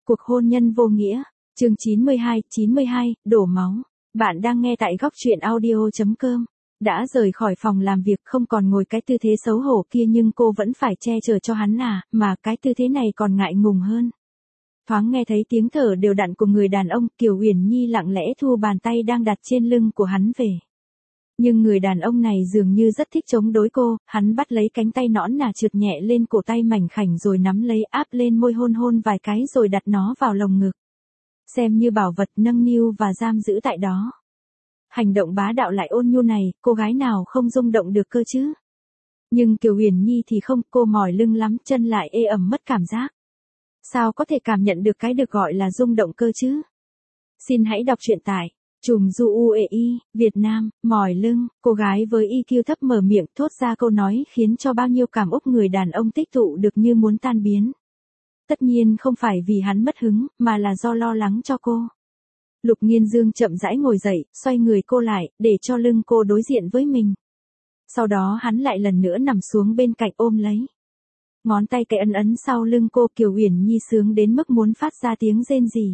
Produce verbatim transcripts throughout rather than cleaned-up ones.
Cuộc hôn nhân vô nghĩa, chương chín mươi hai, chín mươi hai, đổ máu. Bạn đang nghe tại góc truyện audio chấm com. Đã rời khỏi phòng làm việc không còn ngồi cái tư thế xấu hổ kia nhưng cô vẫn phải che chở cho hắn à, mà cái tư thế này còn ngại ngùng hơn. Thoáng nghe thấy tiếng thở đều đặn của người đàn ông, Kiều Uyển Nhi lặng lẽ thu bàn tay đang đặt trên lưng của hắn về. Nhưng người đàn ông này dường như rất thích chống đối cô, hắn bắt lấy cánh tay nõn nà trượt nhẹ lên cổ tay mảnh khảnh rồi nắm lấy áp lên môi hôn hôn vài cái rồi đặt nó vào lồng ngực. Xem như bảo vật nâng niu và giam giữ tại đó. Hành động bá đạo lại ôn nhu này, cô gái nào không rung động được cơ chứ? Nhưng Kiều Uyển Nhi thì không, cô mỏi lưng lắm, chân lại ê ẩm mất cảm giác. Sao có thể cảm nhận được cái được gọi là rung động cơ chứ? Xin hãy đọc truyện tại Chùm Du U E I, Việt Nam, mỏi lưng, cô gái với i kiu thấp mở miệng thốt ra câu nói khiến cho bao nhiêu cảm úc người đàn ông tích tụ được như muốn tan biến. Tất nhiên không phải vì hắn mất hứng, mà là do lo lắng cho cô. Lục Nghiên Dương chậm rãi ngồi dậy, xoay người cô lại, để cho lưng cô đối diện với mình. Sau đó hắn lại lần nữa nằm xuống bên cạnh ôm lấy. Ngón tay cái ấn ấn sau lưng cô, Kiều Uyển Nhi sướng đến mức muốn phát ra tiếng rên rỉ.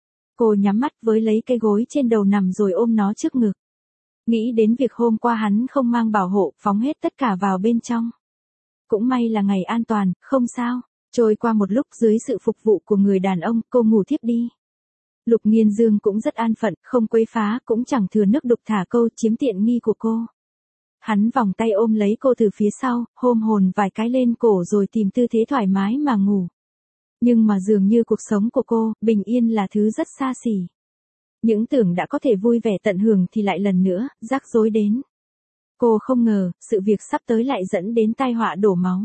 Cô nhắm mắt với lấy cái gối trên đầu nằm rồi ôm nó trước ngực. Nghĩ đến việc hôm qua hắn không mang bảo hộ, phóng hết tất cả vào bên trong. Cũng may là ngày an toàn, không sao. Trôi qua một lúc dưới sự phục vụ của người đàn ông, cô ngủ thiếp đi. Lục Nghiên Dương cũng rất an phận, không quấy phá, cũng chẳng thừa nước đục thả câu chiếm tiện nghi của cô. Hắn vòng tay ôm lấy cô từ phía sau, hôn hồn vài cái lên cổ rồi tìm tư thế thoải mái mà ngủ. Nhưng mà dường như cuộc sống của cô, bình yên là thứ rất xa xỉ. Những tưởng đã có thể vui vẻ tận hưởng thì lại lần nữa, rắc rối đến. Cô không ngờ, sự việc sắp tới lại dẫn đến tai họa đổ máu.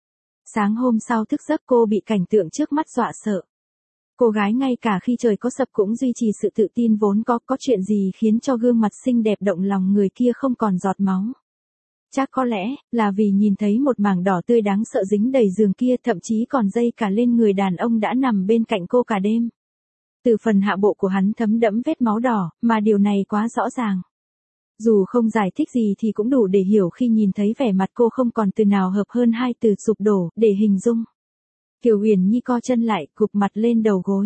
Sáng hôm sau thức giấc cô bị cảnh tượng trước mắt dọa sợ. Cô gái ngay cả khi trời có sập cũng duy trì sự tự tin vốn có, có chuyện gì khiến cho gương mặt xinh đẹp động lòng người kia không còn giọt máu. Chắc có lẽ, là vì nhìn thấy một mảng đỏ tươi đáng sợ dính đầy giường kia, thậm chí còn dây cả lên người đàn ông đã nằm bên cạnh cô cả đêm. Từ phần hạ bộ của hắn thấm đẫm vết máu đỏ, mà điều này quá rõ ràng. Dù không giải thích gì thì cũng đủ để hiểu khi nhìn thấy vẻ mặt cô không còn từ nào hợp hơn hai từ sụp đổ, để hình dung. Kiều Uyển Nhi co chân lại, gục mặt lên đầu gối.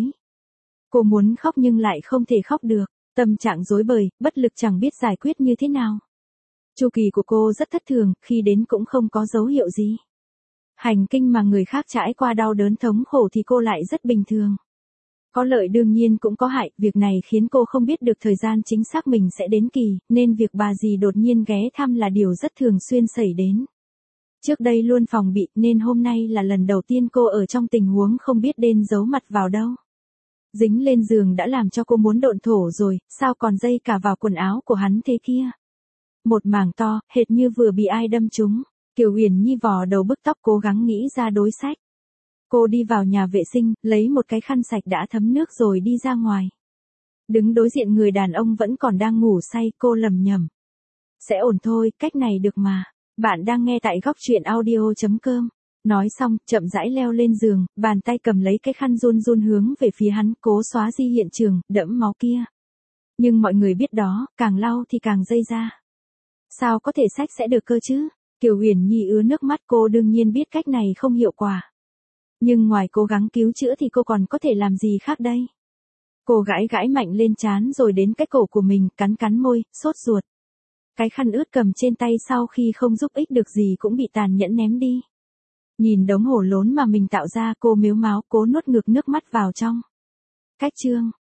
Cô muốn khóc nhưng lại không thể khóc được, tâm trạng rối bời, bất lực chẳng biết giải quyết như thế nào. Chu kỳ của cô rất thất thường, khi đến cũng không có dấu hiệu gì. Hành kinh mà người khác trải qua đau đớn thống khổ thì cô lại rất bình thường. Có lợi đương nhiên cũng có hại, việc này khiến cô không biết được thời gian chính xác mình sẽ đến kỳ, nên việc bà dì đột nhiên ghé thăm là điều rất thường xuyên xảy đến. Trước đây luôn phòng bị, nên hôm nay là lần đầu tiên cô ở trong tình huống không biết nên giấu mặt vào đâu. Dính lên giường đã làm cho cô muốn độn thổ rồi, sao còn dây cả vào quần áo của hắn thế kia. Một mảng to, hệt như vừa bị ai đâm trúng. Kiều Uyển Nhi vò đầu bứt tóc cố gắng nghĩ ra đối sách. Cô đi vào nhà vệ sinh, lấy một cái khăn sạch đã thấm nước rồi đi ra ngoài. Đứng đối diện người đàn ông vẫn còn đang ngủ say, cô lầm nhầm. Sẽ ổn thôi, cách này được mà. Bạn đang nghe tại góc truyện audio chấm com. Nói xong, chậm rãi leo lên giường, bàn tay cầm lấy cái khăn run run hướng về phía hắn, cố xóa đi hiện trường, đẫm máu kia. Nhưng mọi người biết đó, càng lau thì càng dây ra. Sao có thể sạch sẽ được cơ chứ? Kiều Uyển Nhi ứa nước mắt, cô đương nhiên biết cách này không hiệu quả. Nhưng ngoài cố gắng cứu chữa thì cô còn có thể làm gì khác đây? Cô gãi gãi mạnh lên trán rồi đến cái cổ của mình, cắn cắn môi, sốt ruột. Cái khăn ướt cầm trên tay sau khi không giúp ích được gì cũng bị tàn nhẫn ném đi. Nhìn đống hổ lốn mà mình tạo ra, cô mếu máo cố nuốt ngược nước mắt vào trong. Cách chương